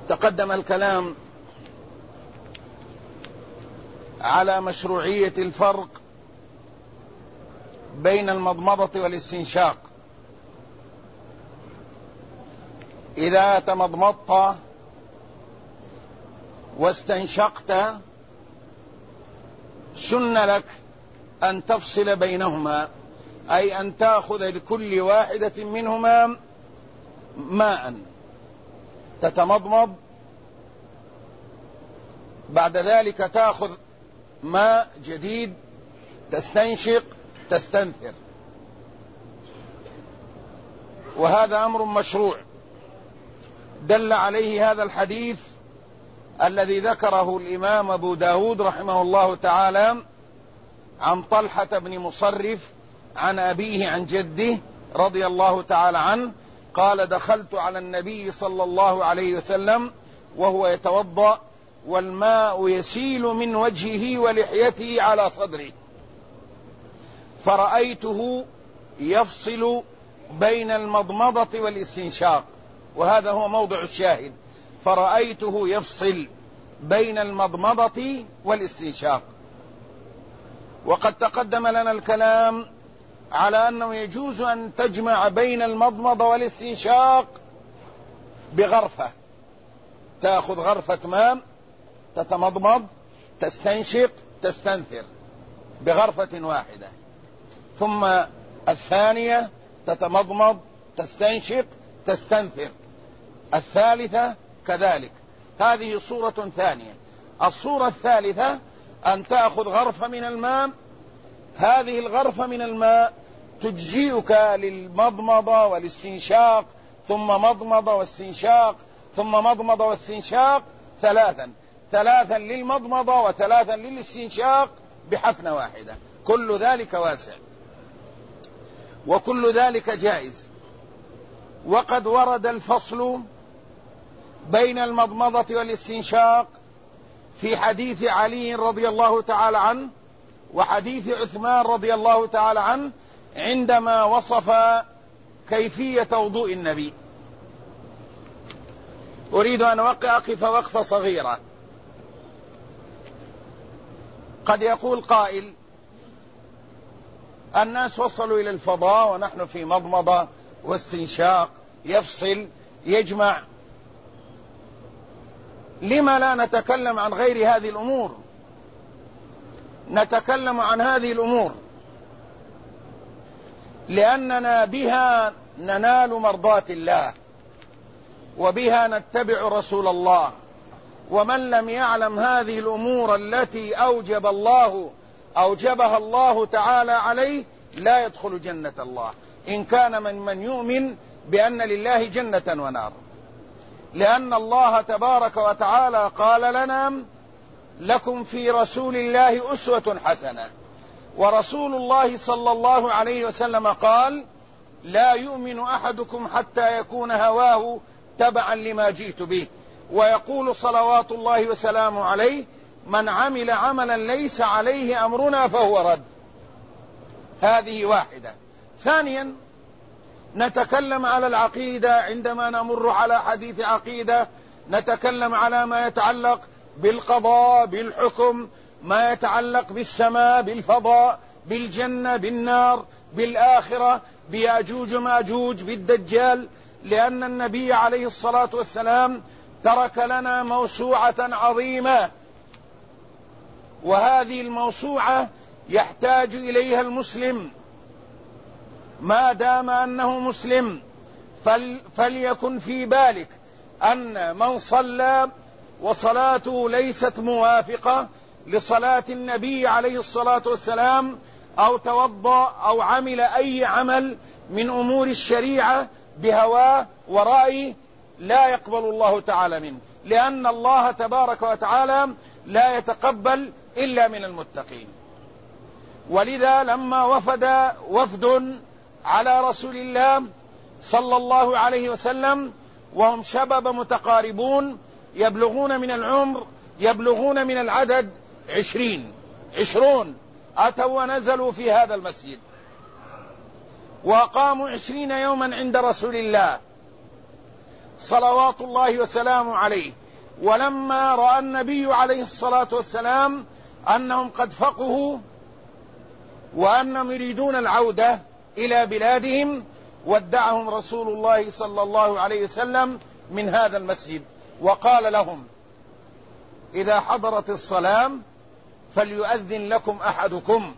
تقدم الكلام على مشروعية الفرق بين المضمضة والاستنشاق. إذا تمضمضت واستنشقت سن لك أن تفصل بينهما، أي أن تأخذ لكل واحدة منهما ماء، تتمضمض، بعد ذلك تأخذ ماء جديد، تستنشق، تستنثر. وهذا أمر مشروع دل عليه هذا الحديث الذي ذكره الإمام أبو داود رحمه الله تعالى عن طلحة بن مصرف عن أبيه عن جده رضي الله تعالى عنه قال: دخلت على النبي صلى الله عليه وسلم وهو يتوضأ والماء يسيل من وجهه ولحيته على صدره، فرأيته يفصل بين المضمضة والاستنشاق، وهذا هو موضع الشاهد، فرأيته يفصل بين المضمضة والاستنشاق. وقد تقدم لنا الكلام على أنه يجوز أن تجمع بين المضمضة والاستنشاق بغرفة، تأخذ غرفة ماء، تتمضمض، تستنشق، تستنثر بغرفة واحدة، ثم الثانية تتمضمض، تستنشق، تستنثر، الثالثة كذلك. هذه صورة ثانية. الصورة الثالثة أن تأخذ غرفة من الماء، هذه الغرفة من الماء تجزئك للمضمضة والاستنشاق، ثم مضمضة واستنشاق، ثم مضمضة واستنشاق ثلاثا للمضمضة وثلاثا للاستنشاق بحفنة واحدة. كل ذلك واسع وكل ذلك جائز. وقد ورد الفصل بين المضمضة والاستنشاق في حديث علي رضي الله تعالى عنه وحديث عثمان رضي الله تعالى عنه عندما وصف كيفية وضوء النبي. أريد أن أقف وقفة صغيرة. قد يقول قائل: الناس وصلوا إلى الفضاء ونحن في مضمضة واستنشاق، يفصل يجمع، لما لا نتكلم عن غير هذه الأمور؟ نتكلم عن هذه الأمور لأننا بها ننال مرضات الله، وبها نتبع رسول الله. ومن لم يعلم هذه الأمور التي أوجبها الله تعالى عليه لا يدخل جنة الله، إن كان من يؤمن بأن لله جنة ونار. لأن الله تبارك وتعالى قال لنا: لكم في رسول الله أسوة حسنة. ورسول الله صلى الله عليه وسلم قال: لا يؤمن أحدكم حتى يكون هواه تبعا لما جئت به. ويقول صلوات الله وسلامه عليه: من عمل عملا ليس عليه أمرنا فهو رد. هذه واحدة. ثانيا، نتكلم على العقيدة. عندما نمر على حديث عقيدة نتكلم على ما يتعلق بالقضاء، بالحكم، ما يتعلق بالسماء، بالفضاء، بالجنة، بالنار، بالآخرة، بياجوج وماجوج، بالدجال. لأن النبي عليه الصلاة والسلام ترك لنا موسوعة عظيمة، وهذه الموسوعة يحتاج إليها المسلم ما دام أنه مسلم. فليكن في بالك أن من صلى وصلاته ليست موافقة لصلاة النبي عليه الصلاة والسلام، أو توضأ أو عمل أي عمل من أمور الشريعة بهواه ورأيه، لا يقبل الله تعالى منه، لأن الله تبارك وتعالى لا يتقبل إلا من المتقين. ولذا لما وفد على رسول الله صلى الله عليه وسلم وهم شباب متقاربون يبلغون من العمر، يبلغون من العدد 20 أتوا ونزلوا في هذا المسجد وقاموا 20 يوما عند رسول الله، صلوات الله وسلامه عليه. ولما رأى النبي عليه الصلاة والسلام أنهم قد فقهوا وأنهم يريدون العودة إلى بلادهم، ودعهم رسول الله صلى الله عليه وسلم من هذا المسجد، وقال لهم: إذا حضرت الصلاة فليؤذن لكم أحدكم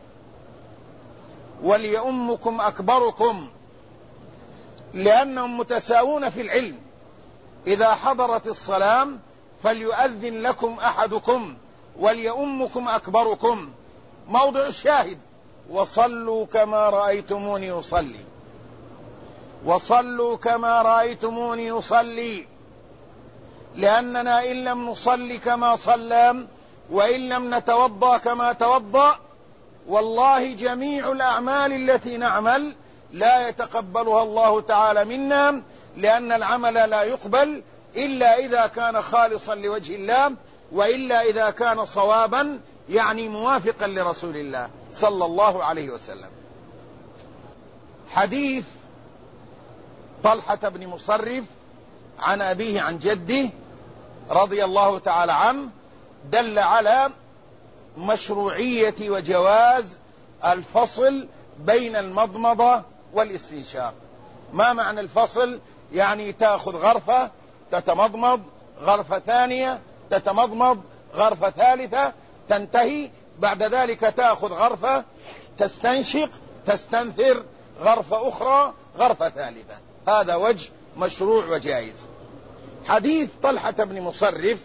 وليؤمكم أكبركم، لأنهم متساوون في العلم. إذا حضرت الصلاة فليؤذن لكم أحدكم وليؤمكم أكبركم. موضع الشاهد: وصلوا كما رأيتموني أصلي، وصلوا كما رأيتموني أصلي، لأننا إن لم نصلي كما صلى وإن لم نتوضأ كما توضأ، والله جميع الأعمال التي نعمل لا يتقبلها الله تعالى منا، لأن العمل لا يقبل إلا إذا كان خالصا لوجه الله، وإلا إذا كان صوابا يعني موافقا لرسول الله صلى الله عليه وسلم. حديث طلحة بن مصرف عن أبيه عن جده رضي الله تعالى عنه دل على مشروعية وجواز الفصل بين المضمضة والاستنشاق. ما معنى الفصل؟ يعني تأخذ غرفة تتمضمض، غرفة ثانية تتمضمض، غرفة ثالثة تنتهي، بعد ذلك تأخذ غرفة تستنشق تستنثر، غرفة أخرى، غرفة ثالثة. هذا وجه مشروع وجائز. حديث طلحة بن مصرف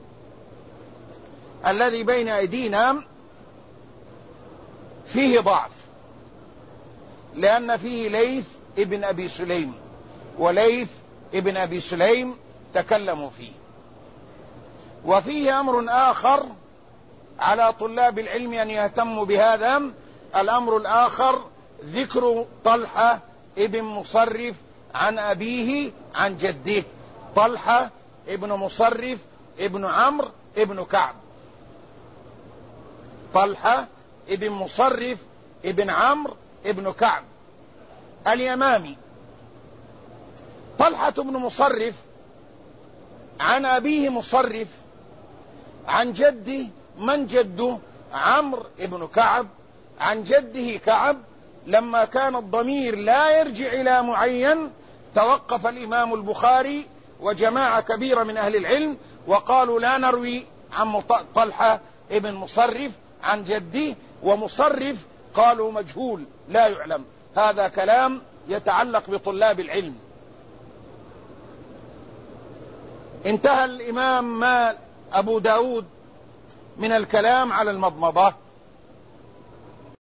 الذي بين أيدينا فيه ضعف، لأن فيه ليث ابن أبي سليم، وليث ابن أبي سليم تكلموا فيه. وفيه أمر آخر على طلاب العلم أن يهتموا بهذا. الأمر الآخر ذكر طلحة ابن مصرف عن أبيه عن جده. طلحة ابن مصرف ابن عمرو ابن كعب، طلحة ابن مصرف ابن عمرو ابن كعب اليمامي. طلحة بن مصرف عن أبيه مصرف عن جده، من جده؟ عمرو ابن كعب، عن جده كعب. لما كان الضمير لا يرجع إلى معين توقف الإمام البخاري وجماعة كبيرة من أهل العلم وقالوا لا نروي عن طلحة ابن مصرف عن جده، ومصرف قالوا مجهول لا يعلم. هذا كلام يتعلق بطلاب العلم. انتهى الإمام أبو داود من الكلام على المضمضة.